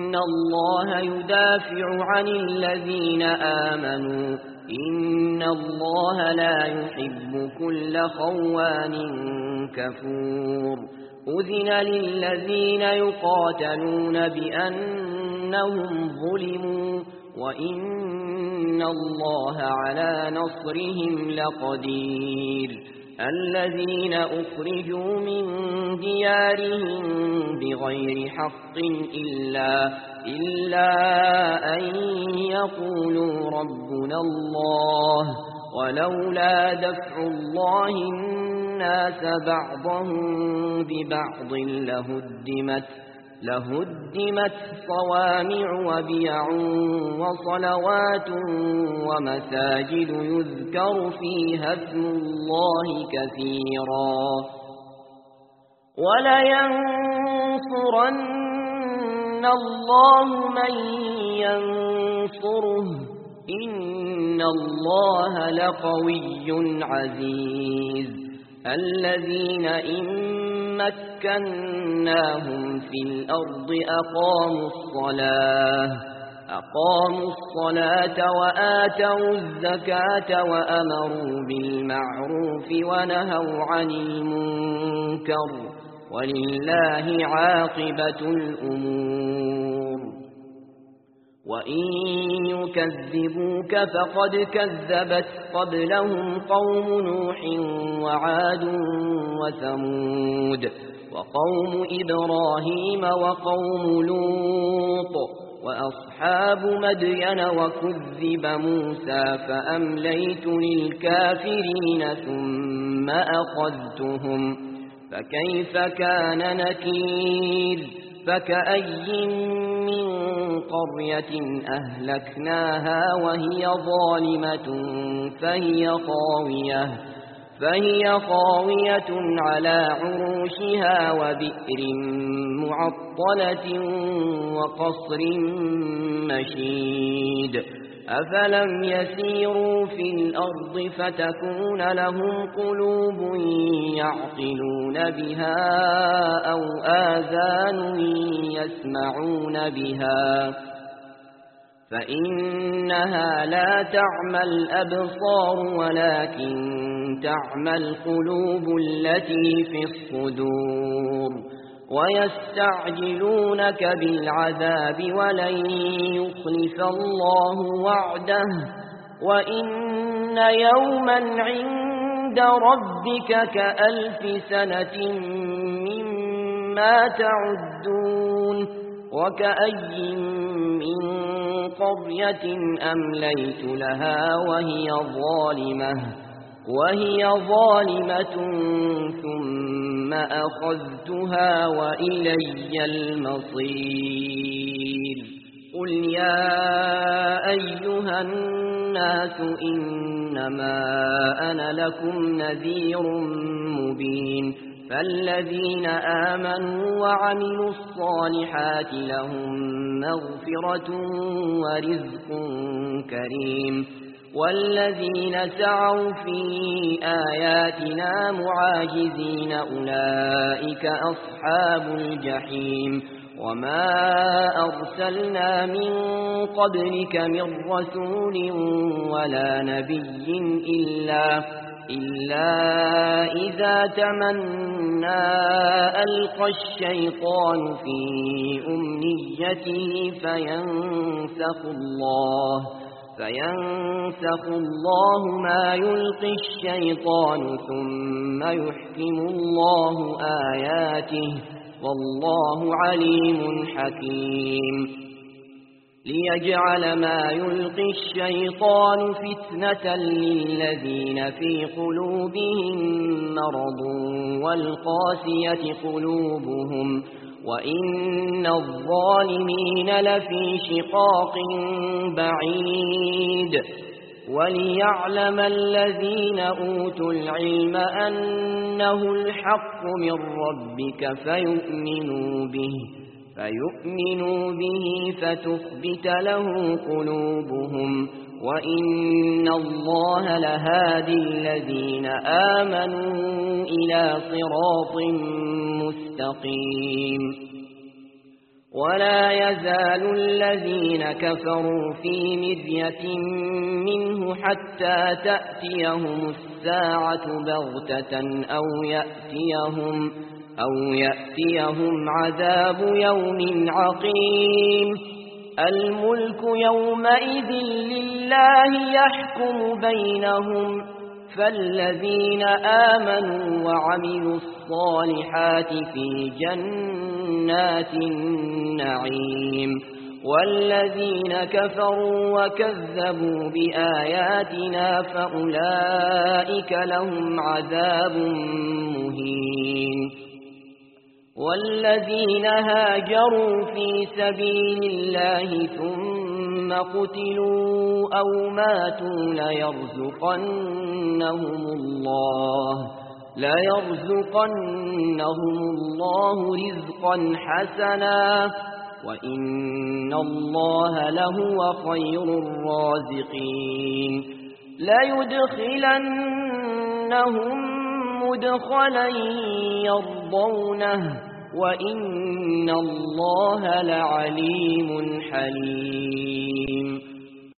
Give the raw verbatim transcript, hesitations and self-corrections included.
إن الله يدافع عن الذين آمنوا إن الله لا يحب كل خوان كفور أذن للذين يقاتلون بأنهم ظلموا وإن الله على نصرهم لقدير الذين أخرجوا من ديارهم بغير حق إلا, إلا أن يقولوا ربنا الله ولولا دفع الله الناس بعضهم ببعض لهدمت لهدمت صوامع وبيع وصلوات ومساجد يذكر فيها اسم الله كثيرا ولينصرن الله من ينصره إن الله لقوي عزيز الذين إن مكناهم في الأرض أقاموا الصلاة أقاموا الصلاة وآتوا الزكاة وأمروا بالمعروف ونهوا عن المنكر ولله عاقبة الأمور وإن يكذبوك فقد كذبت قبلهم قوم نوح وعاد وثمود وقوم إبراهيم وقوم لوط وأصحاب مدين وكذب موسى فأمليت للكافرين ثم أخذتهم فكيف كان نكير فكأي من قرية أهلكناها وهي ظالمة فهي خاوية فهي خاوية على عروشها وبئر معطلة وقصر مشيد أفلم يسيروا في الأرض فتكون لهم قلوب يعقلون بها أو آذان يسمعون بها فإنها لا تعمى الأبصار ولكن تعمى القلوب التي في الصدور ويستعجلونك بالعذاب ولن يخلف الله وعده وإن يوما عند ربك كألف سنة مما تعدون وكأي من قرية أمليت لها وهي ظالمة وهي ظالمة ثم أخذتها وإلي المصير قل يا أيها الناس إنما أنا لكم نذير مبين فالذين آمنوا وعملوا الصالحات لهم مغفرة ورزق كريم والذين سعوا في آياتنا معاجزين أولئك أصحاب الجحيم وما أرسلنا من قبلك من رسول ولا نبي إلا إلا إذا تمنى ألقى الشيطان في أمنيته فينسخ الله فينسخ الله ما يلقي الشيطان ثم يحكم الله آياته والله عليم حكيم ليجعل ما يلقي الشيطان فتنة للذين في قلوبهم مرض والقاسية قلوبهم وإن الظالمين لفي شقاق بعيد وليعلم الذين أوتوا العلم أنه الحق من ربك فيؤمنوا به فيؤمنوا به فتخبت له قلوبهم وإن الله لهادي الذين آمنوا إلى صراط مستقيم ولا يزال الذين كفروا في مرية منه حتى تأتيهم الساعة بغتة أو يأتيهم, أو يأتيهم عذاب يوم عقيم. الملك يومئذ لله يحكم بينهم، فالذين آمنوا وعملوا الصالحات في جنات النعيم، والذين كفروا وكذبوا بآياتنا فأولئك لهم عذاب مهين. والذين هاجروا في سبيل الله ثم قتلوا أو ماتوا ليرزقنهم الله ليرزقنهم الله رزقا حسنا وإن الله لهو خير الرازقين. ليدخلنهم مدخلا يرضونه وإن الله لعليم حليم.